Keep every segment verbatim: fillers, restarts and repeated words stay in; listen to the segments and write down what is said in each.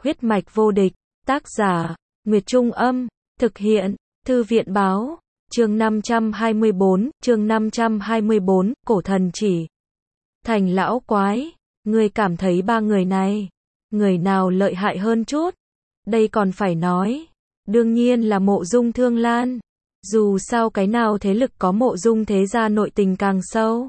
Huyết mạch vô địch, tác giả, Nguyệt Trung Âm, thực hiện, Thư viện Báo, chương năm trăm hai mươi bốn, chương năm trăm hai mươi bốn, cổ thần chỉ. Thành lão quái, ngươi cảm thấy ba người này, người nào lợi hại hơn chút? Đây còn phải nói, đương nhiên là Mộ Dung Thương Lan. Dù sao cái nào thế lực có Mộ Dung thế gia nội tình càng sâu.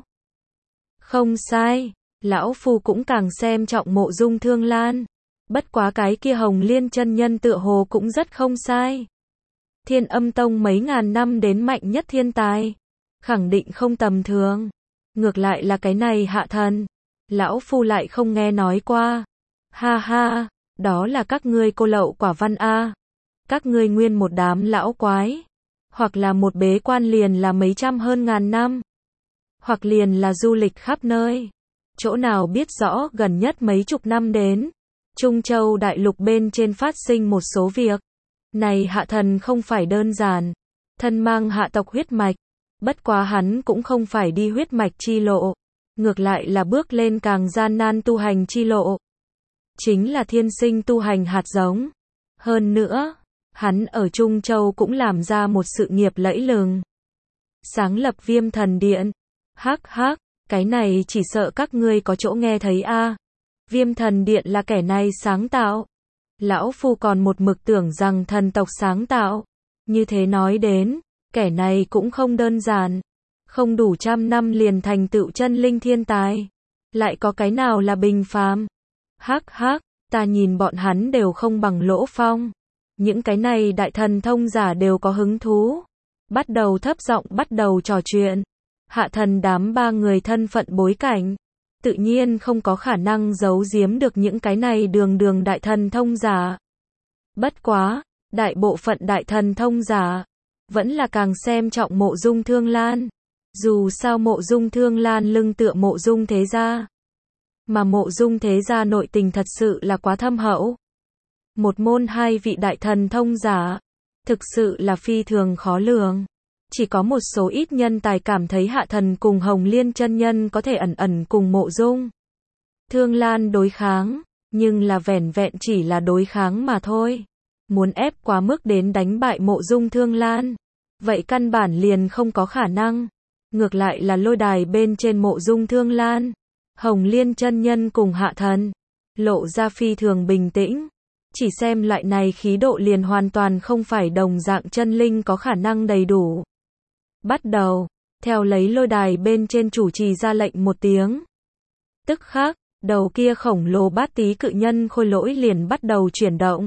Không sai, lão phu cũng càng xem trọng Mộ Dung Thương Lan. Bất quá cái kia Hồng Liên chân nhân tựa hồ cũng rất không sai. Thiên Âm Tông mấy ngàn năm đến mạnh nhất thiên tài, khẳng định không tầm thường. Ngược lại là cái này Hạ Thần, lão phu lại không nghe nói qua. Ha ha, đó là các ngươi cô lậu quả văn a. Các ngươi nguyên một đám lão quái, hoặc là một bế quan liền là mấy trăm hơn ngàn năm, hoặc liền là du lịch khắp nơi. Chỗ nào biết rõ gần nhất mấy chục năm đến Trung Châu đại lục bên trên phát sinh một số việc. Này Hạ Thần không phải đơn giản, thân mang hạ tộc huyết mạch, bất quá hắn cũng không phải đi huyết mạch chi lộ, ngược lại là bước lên càng gian nan tu hành chi lộ. Chính là thiên sinh tu hành hạt giống. Hơn nữa, hắn ở Trung Châu cũng làm ra một sự nghiệp lẫy lừng. Sáng lập Viêm Thần Điện. Hắc hắc, cái này chỉ sợ các ngươi có chỗ nghe thấy a. Viêm Thần Điện là kẻ này sáng tạo. Lão phu còn một mực tưởng rằng thần tộc sáng tạo. Như thế nói đến, kẻ này cũng không đơn giản. Không đủ trăm năm liền thành tựu chân linh thiên tài. Lại có cái nào là bình phàm? Hắc hắc, ta nhìn bọn hắn đều không bằng Lỗ Phong. Những cái này đại thần thông giả đều có hứng thú. Bắt đầu thấp giọng bắt đầu trò chuyện. Hạ Thần đám ba người thân phận bối cảnh, tự nhiên không có khả năng giấu giếm được những cái này đường đường đại thần thông giả. Bất quá, đại bộ phận đại thần thông giả vẫn là càng xem trọng Mộ Dung Thương Lan. Dù sao Mộ Dung Thương Lan lưng tựa Mộ Dung thế gia, mà Mộ Dung thế gia nội tình thật sự là quá thâm hậu. Một môn hai vị đại thần thông giả, thực sự là phi thường khó lường. Chỉ có một số ít nhân tài cảm thấy Hạ Thần cùng Hồng Liên chân nhân có thể ẩn ẩn cùng Mộ Dung Thương Lan đối kháng, nhưng là vẻn vẹn chỉ là đối kháng mà thôi. Muốn ép quá mức đến đánh bại Mộ Dung Thương Lan, vậy căn bản liền không có khả năng. Ngược lại là lôi đài bên trên Mộ Dung Thương Lan, Hồng Liên chân nhân cùng Hạ Thần lộ ra phi thường bình tĩnh. Chỉ xem loại này khí độ liền hoàn toàn không phải đồng dạng chân linh có khả năng đầy đủ. Bắt đầu, theo lấy lôi đài bên trên chủ trì ra lệnh một tiếng. Tức khắc, đầu kia khổng lồ bát tí cự nhân khôi lỗi liền bắt đầu chuyển động.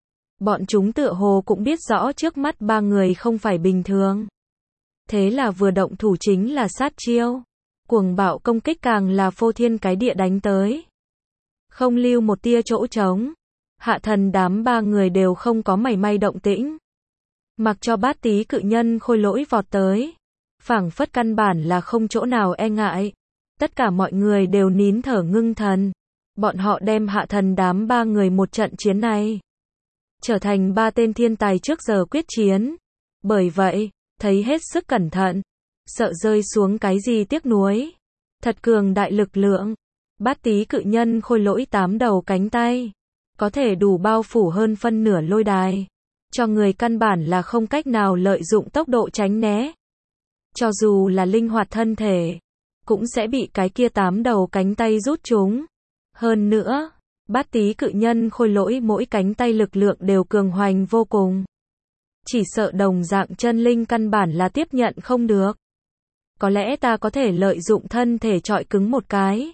Bọn chúng tựa hồ cũng biết rõ trước mắt ba người không phải bình thường. Thế là vừa động thủ chính là sát chiêu. Cuồng bạo công kích càng là phô thiên cái địa đánh tới. Không lưu một tia chỗ trống. Hạ Thần đám ba người đều không có mảy may động tĩnh. Mặc cho bát tí cự nhân khôi lỗi vọt tới, phảng phất căn bản là không chỗ nào e ngại. Tất cả mọi người đều nín thở ngưng thần. Bọn họ đem Hạ Thần đám ba người một trận chiến này trở thành ba tên thiên tài trước giờ quyết chiến. Bởi vậy, thấy hết sức cẩn thận, sợ rơi xuống cái gì tiếc nuối. Thật cường đại lực lượng. Bát tí cự nhân khôi lỗi tám đầu cánh tay, có thể đủ bao phủ hơn phân nửa lôi đài, cho người căn bản là không cách nào lợi dụng tốc độ tránh né. Cho dù là linh hoạt thân thể, cũng sẽ bị cái kia tám đầu cánh tay rút chúng. Hơn nữa, bát tí cự nhân khôi lỗi mỗi cánh tay lực lượng đều cường hoành vô cùng. Chỉ sợ đồng dạng chân linh căn bản là tiếp nhận không được. Có lẽ ta có thể lợi dụng thân thể trọi cứng một cái,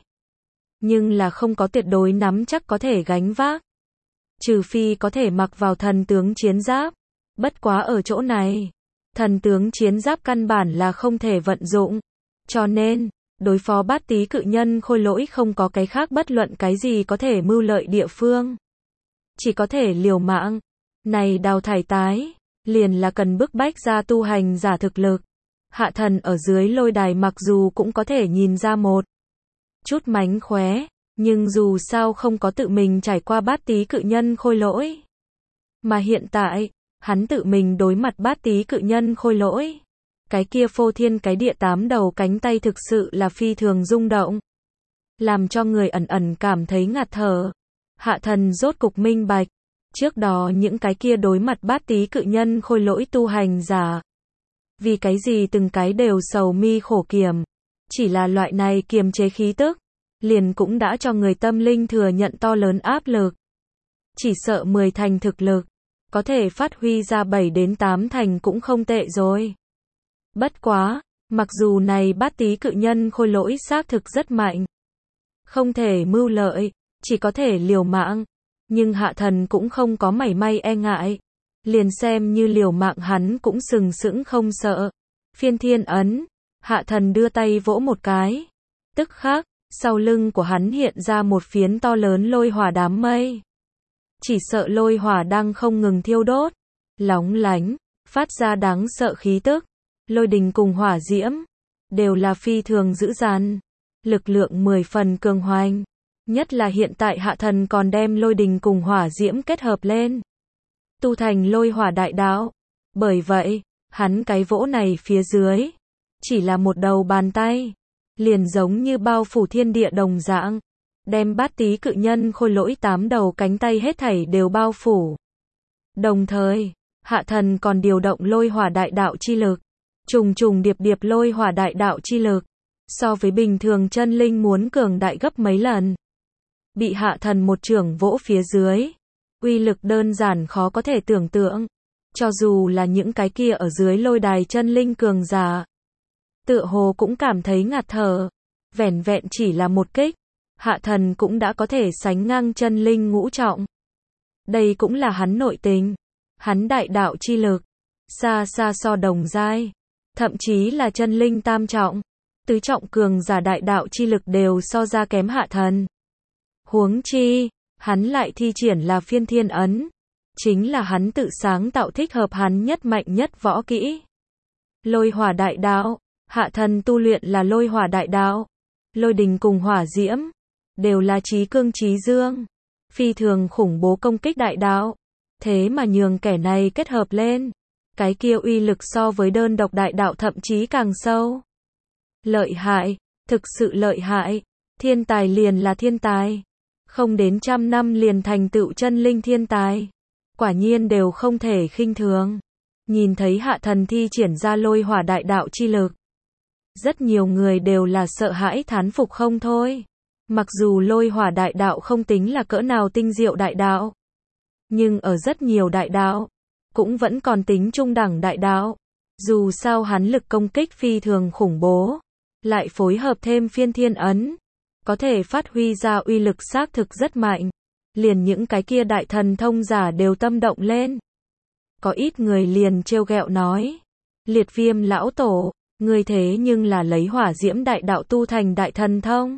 nhưng là không có tuyệt đối nắm chắc có thể gánh vác. Trừ phi có thể mặc vào thần tướng chiến giáp. Bất quá ở chỗ này, thần tướng chiến giáp căn bản là không thể vận dụng. Cho nên, đối phó bát tí cự nhân khôi lỗi không có cái khác bất luận cái gì có thể mưu lợi địa phương. Chỉ có thể liều mạng. Này đào thải tái, liền là cần bức bách ra tu hành giả thực lực. Hạ Thần ở dưới lôi đài mặc dù cũng có thể nhìn ra một chút mánh khóe, nhưng dù sao không có tự mình trải qua bát tí cự nhân khôi lỗi. Mà hiện tại, hắn tự mình đối mặt bát tí cự nhân khôi lỗi. Cái kia phô thiên cái địa tám đầu cánh tay thực sự là phi thường rung động. Làm cho người ẩn ẩn cảm thấy ngạt thở. Hạ thần rốt cục minh bạch. Trước đó những cái kia đối mặt bát tí cự nhân khôi lỗi tu hành giả. Vì cái gì từng cái đều sầu mi khổ kiềm. Chỉ là loại này kiềm chế khí tức. Liền cũng đã cho người tâm linh thừa nhận to lớn áp lực. Chỉ sợ mười thành thực lực. Có thể phát huy ra bảy đến tám thành cũng không tệ rồi. Bất quá, mặc dù này bát tí cự nhân khôi lỗi xác thực rất mạnh. Không thể mưu lợi, chỉ có thể liều mạng. Nhưng hạ thần cũng không có mảy may e ngại. Liền xem như liều mạng hắn cũng sừng sững không sợ. Phiên thiên ấn, hạ thần đưa tay vỗ một cái. Tức khắc, sau lưng của hắn hiện ra một phiến to lớn lôi hỏa đám mây. Chỉ sợ lôi hỏa đang không ngừng thiêu đốt, lóng lánh, phát ra đáng sợ khí tức. Lôi đình cùng hỏa diễm, đều là phi thường dữ dằn, lực lượng mười phần cường hoành. Nhất là hiện tại hạ thần còn đem lôi đình cùng hỏa diễm kết hợp lên. Tu thành lôi hỏa đại đạo. Bởi vậy, hắn cái vỗ này phía dưới, chỉ là một đầu bàn tay. Liền giống như bao phủ thiên địa đồng dạng. Đem bát tí cự nhân khôi lỗi tám đầu cánh tay hết thảy đều bao phủ. Đồng thời, hạ thần còn điều động lôi hỏa đại đạo chi lực. Trùng trùng điệp điệp lôi hỏa đại đạo chi lực. So với bình thường chân linh muốn cường đại gấp mấy lần. Bị hạ thần một chưởng vỗ phía dưới. Uy lực đơn giản khó có thể tưởng tượng. Cho dù là những cái kia ở dưới lôi đài chân linh cường giả. Tựa hồ cũng cảm thấy ngạt thở. Vẻn vẹn chỉ là một kích. Hạ thần cũng đã có thể sánh ngang chân linh ngũ trọng. Đây cũng là hắn nội tình. Hắn đại đạo chi lực. Xa xa so đồng giai. Thậm chí là chân linh tam trọng. Tứ trọng cường giả đại đạo chi lực đều so ra kém hạ thần. Huống chi, hắn lại thi triển là phiên thiên ấn. Chính là hắn tự sáng tạo thích hợp hắn nhất mạnh nhất võ kỹ. Lôi hỏa đại đạo. Hạ thần tu luyện là lôi hỏa đại đạo. Lôi đình cùng hỏa diễm. Đều là chí cương chí dương. Phi thường khủng bố công kích đại đạo. Thế mà nhường kẻ này kết hợp lên. Cái kia uy lực so với đơn độc đại đạo thậm chí càng sâu. Lợi hại. Thực sự lợi hại. Thiên tài liền là thiên tài. Không đến trăm năm liền thành tựu chân linh thiên tài. Quả nhiên đều không thể khinh thường. Nhìn thấy hạ thần thi triển ra lôi hỏa đại đạo chi lực. Rất nhiều người đều là sợ hãi thán phục không thôi. Mặc dù lôi hỏa đại đạo không tính là cỡ nào tinh diệu đại đạo. Nhưng ở rất nhiều đại đạo. Cũng vẫn còn tính trung đẳng đại đạo. Dù sao hắn lực công kích phi thường khủng bố. Lại phối hợp thêm phiên thiên ấn. Có thể phát huy ra uy lực xác thực rất mạnh. Liền những cái kia đại thần thông giả đều tâm động lên. Có ít người liền trêu ghẹo nói. Liệt viêm lão tổ, ngươi thế nhưng là lấy hỏa diễm đại đạo tu thành đại thần thông.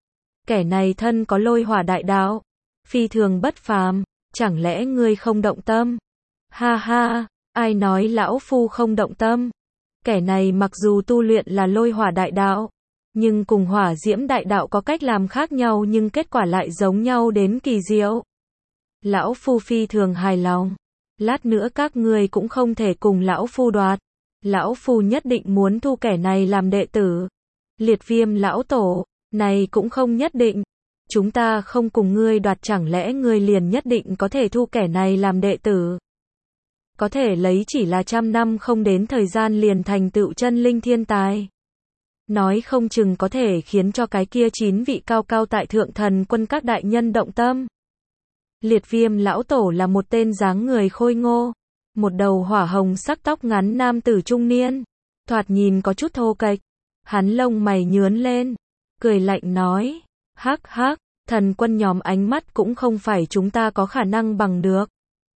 Kẻ này thân có lôi hỏa đại đạo. Phi thường bất phàm, chẳng lẽ ngươi không động tâm? Ha ha, ai nói lão phu không động tâm? Kẻ này mặc dù tu luyện là lôi hỏa đại đạo. Nhưng cùng hỏa diễm đại đạo có cách làm khác nhau nhưng kết quả lại giống nhau đến kỳ diệu. Lão phu phi thường hài lòng. Lát nữa các ngươi cũng không thể cùng lão phu đoạt. Lão phu nhất định muốn thu kẻ này làm đệ tử. Liệt viêm lão tổ, này cũng không nhất định. Chúng ta không cùng ngươi đoạt chẳng lẽ ngươi liền nhất định có thể thu kẻ này làm đệ tử. Có thể lấy chỉ là trăm năm không đến thời gian liền thành tựu chân linh thiên tài. Nói không chừng có thể khiến cho cái kia chín vị cao cao tại thượng thần quân các đại nhân động tâm. Liệt viêm lão tổ là một tên dáng người khôi ngô. Một đầu hỏa hồng sắc tóc ngắn nam tử trung niên. Thoạt nhìn có chút thô kệch. Hắn lông mày nhướn lên. Cười lạnh nói. Hắc hắc, thần quân nhóm ánh mắt cũng không phải chúng ta có khả năng bằng được.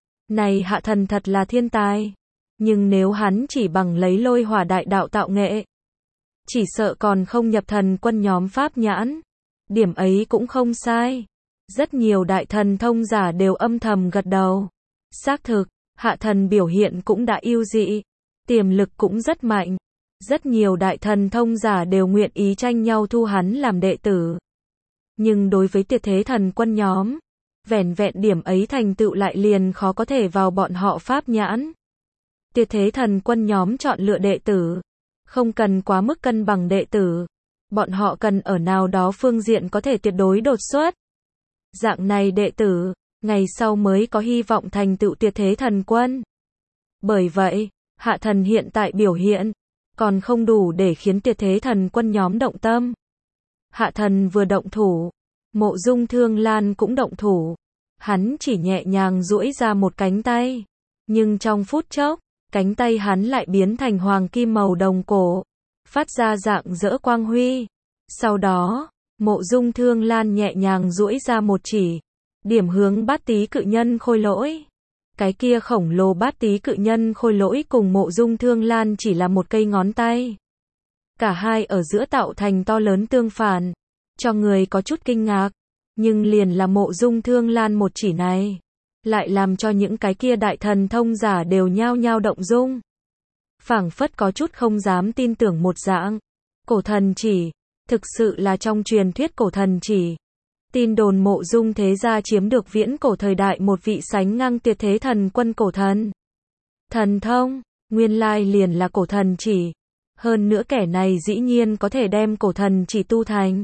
Này hạ thần thật là thiên tài. Nhưng nếu hắn chỉ bằng lấy lôi hỏa đại đạo tạo nghệ. Chỉ sợ còn không nhập thần quân nhóm pháp nhãn. Điểm ấy cũng không sai. Rất nhiều đại thần thông giả đều âm thầm gật đầu. Xác thực, hạ thần biểu hiện cũng đã ưu dị. Tiềm lực cũng rất mạnh. Rất nhiều đại thần thông giả đều nguyện ý tranh nhau thu hắn làm đệ tử. Nhưng đối với tuyệt thế thần quân nhóm, vẻn vẹn điểm ấy thành tựu lại liền khó có thể vào bọn họ pháp nhãn. Tuyệt thế thần quân nhóm chọn lựa đệ tử. Không cần quá mức cân bằng đệ tử. Bọn họ cần ở nào đó phương diện có thể tuyệt đối đột xuất. Dạng này đệ tử, ngày sau mới có hy vọng thành tựu tuyệt thế thần quân. Bởi vậy, hạ thần hiện tại biểu hiện, còn không đủ để khiến tuyệt thế thần quân nhóm động tâm. Hạ thần vừa động thủ, Mộ Dung Thương Lan cũng động thủ. Hắn chỉ nhẹ nhàng duỗi ra một cánh tay. Nhưng trong phút chốc, cánh tay hắn lại biến thành hoàng kim màu đồng cổ, phát ra dạng dỡ quang huy. Sau đó, Mộ Dung Thương Lan nhẹ nhàng duỗi ra một chỉ, điểm hướng Bát Tý cự nhân khôi lỗi. Cái kia khổng lồ Bát Tý cự nhân khôi lỗi cùng Mộ Dung Thương Lan chỉ là một cây ngón tay. Cả hai ở giữa tạo thành to lớn tương phản, cho người có chút kinh ngạc. Nhưng liền là Mộ Dung Thương Lan một chỉ này, lại làm cho những cái kia đại thần thông giả đều nhao nhao động dung. Phảng phất có chút không dám tin tưởng một dạng. Cổ thần chỉ, thực sự là trong truyền thuyết cổ thần chỉ. Tin đồn Mộ Dung thế gia chiếm được viễn cổ thời đại một vị sánh ngang tuyệt thế thần quân cổ thần. Thần thông, nguyên lai liền là cổ thần chỉ. Hơn nữa kẻ này dĩ nhiên có thể đem cổ thần chỉ tu thành.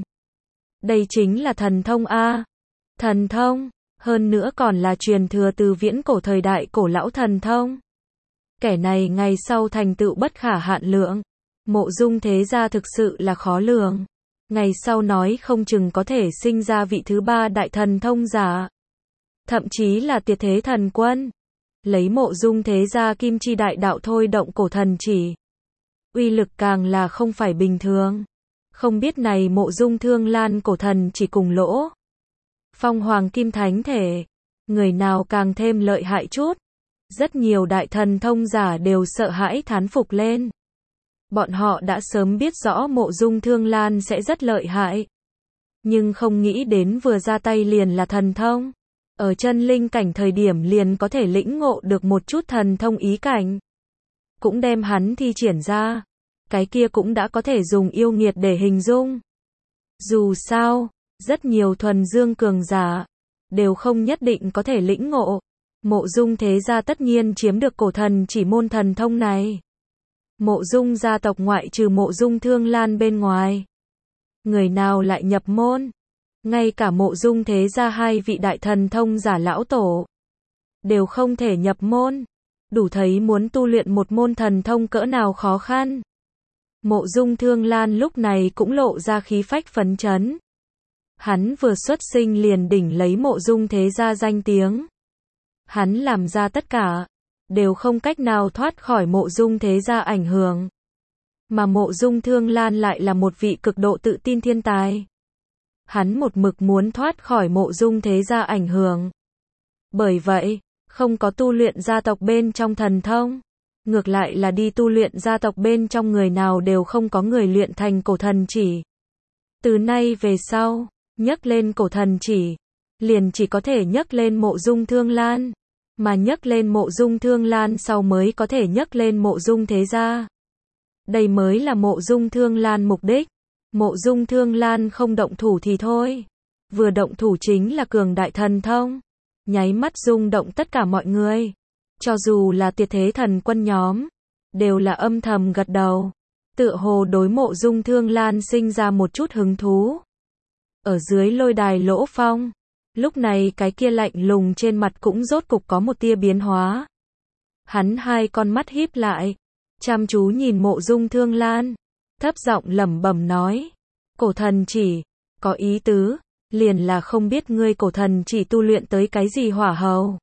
Đây chính là thần thông A. Thần thông, hơn nữa còn là truyền thừa từ viễn cổ thời đại cổ lão thần thông. Kẻ này ngày sau thành tựu bất khả hạn lượng. Mộ Dung thế gia thực sự là khó lường. Ngày sau nói không chừng có thể sinh ra vị thứ ba đại thần thông giả. Thậm chí là tuyệt thế thần quân. Lấy Mộ Dung thế gia kim chi đại đạo thôi động cổ thần chỉ. Uy lực càng là không phải bình thường. Không biết này Mộ Dung Thương Lan cổ thần chỉ cùng lỗ Phong Hoàng Kim Thánh Thể, người nào càng thêm lợi hại chút. Rất nhiều đại thần thông giả đều sợ hãi thán phục lên. Bọn họ đã sớm biết rõ Mộ Dung Thương Lan sẽ rất lợi hại. Nhưng không nghĩ đến vừa ra tay liền là thần thông. Ở chân linh cảnh thời điểm liền có thể lĩnh ngộ được một chút thần thông ý cảnh. Cũng đem hắn thi triển ra. Cái kia cũng đã có thể dùng yêu nghiệt để hình dung. Dù sao, rất nhiều thuần dương cường giả đều không nhất định có thể lĩnh ngộ. Mộ Dung thế gia tất nhiên chiếm được cổ thần chỉ môn thần thông này. Mộ Dung gia tộc ngoại trừ Mộ Dung Thương Lan bên ngoài, người nào lại nhập môn? Ngay cả Mộ Dung thế gia hai vị đại thần thông giả lão tổ đều không thể nhập môn. Đủ thấy muốn tu luyện một môn thần thông cỡ nào khó khăn. Mộ Dung Thương Lan lúc này cũng lộ ra khí phách phấn chấn. Hắn vừa xuất sinh liền đỉnh lấy Mộ Dung thế gia danh tiếng. Hắn làm ra tất cả, đều không cách nào thoát khỏi Mộ Dung thế gia ảnh hưởng. Mà Mộ Dung Thương Lan lại là một vị cực độ tự tin thiên tài. Hắn một mực muốn thoát khỏi Mộ Dung thế gia ảnh hưởng. Bởi vậy, không có tu luyện gia tộc bên trong thần thông. Ngược lại là đi tu luyện gia tộc bên trong người nào đều không có người luyện thành cổ thần chỉ. Từ nay về sau, nhắc lên cổ thần chỉ, liền chỉ có thể nhắc lên Mộ Dung Thương Lan. Mà nhắc lên Mộ Dung Thương Lan sau mới có thể nhắc lên Mộ Dung thế gia. Đây mới là Mộ Dung Thương Lan mục đích. Mộ Dung Thương Lan không động thủ thì thôi. Vừa động thủ chính là cường đại thần thông. Nháy mắt rung động tất cả mọi người. Cho dù là tuyệt thế thần quân nhóm, đều là âm thầm gật đầu. Tựa hồ đối Mộ Dung Thương Lan sinh ra một chút hứng thú. Ở dưới lôi đài Lỗ Phong, lúc này cái kia lạnh lùng trên mặt cũng rốt cục có một tia biến hóa. Hắn hai con mắt híp lại, chăm chú nhìn Mộ Dung Thương Lan, thấp giọng lẩm bẩm nói: "Cổ thần chỉ, có ý tứ, liền là không biết ngươi cổ thần chỉ tu luyện tới cái gì hỏa hầu."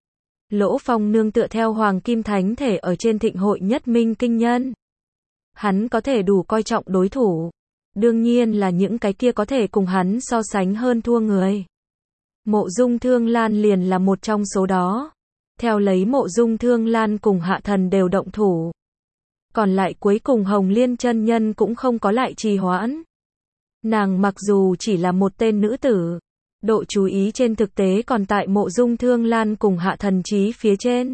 Lỗ Phong nương tựa theo Hoàng Kim Thánh Thể ở trên thịnh hội nhất minh kinh nhân. Hắn có thể đủ coi trọng đối thủ. Đương nhiên là những cái kia có thể cùng hắn so sánh hơn thua người. Mộ Dung Thương Lan liền là một trong số đó. Theo lấy Mộ Dung Thương Lan cùng Hạ Thần đều động thủ. Còn lại cuối cùng Hồng Liên chân nhân cũng không có lại trì hoãn. Nàng mặc dù chỉ là một tên nữ tử, độ chú ý trên thực tế còn tại Mộ Dung Thương Lan cùng Hạ Thần chí phía trên.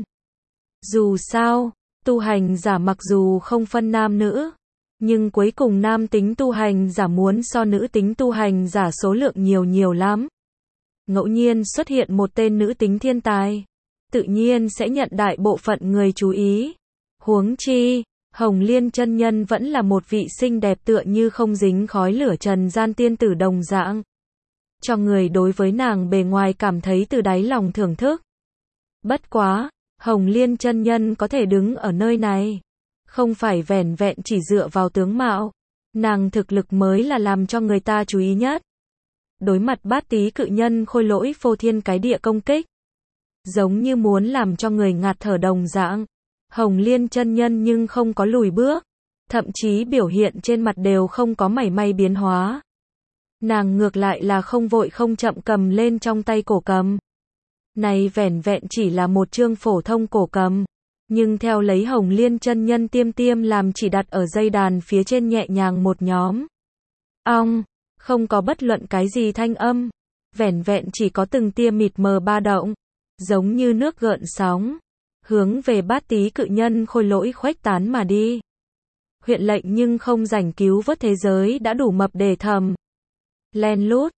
Dù sao, tu hành giả mặc dù không phân nam nữ, nhưng cuối cùng nam tính tu hành giả muốn so nữ tính tu hành giả số lượng nhiều nhiều lắm. Ngẫu nhiên xuất hiện một tên nữ tính thiên tài, tự nhiên sẽ nhận đại bộ phận người chú ý. Huống chi, Hồng Liên chân nhân vẫn là một vị xinh đẹp tựa như không dính khói lửa trần gian tiên tử đồng dạng. cho người đối với nàng bề ngoài cảm thấy từ đáy lòng thưởng thức. Bất quá, Hồng Liên chân nhân có thể đứng ở nơi này, không phải vẻn vẹn chỉ dựa vào tướng mạo, nàng thực lực mới là làm cho người ta chú ý nhất. Đối mặt Bát Tý cự nhân khôi lỗi phô thiên cái địa công kích, giống như muốn làm cho người ngạt thở đồng dạng, Hồng Liên chân nhân nhưng không có lùi bước, thậm chí biểu hiện trên mặt đều không có mảy may biến hóa. Nàng ngược lại là không vội không chậm cầm lên trong tay cổ cầm. Này vẻn vẹn chỉ là một chương phổ thông cổ cầm, nhưng theo lấy Hồng Liên chân nhân tiêm tiêm làm chỉ đặt ở dây đàn phía trên nhẹ nhàng một nhóm. Ong, không có bất luận cái gì thanh âm, vẻn vẹn chỉ có từng tia mịt mờ ba động, giống như nước gợn sóng, hướng về Bát Tý cự nhân khôi lỗi khuếch tán mà đi. Huyện lệnh nhưng không rảnh cứu vớt thế giới đã đủ mập để thầm. Len lút,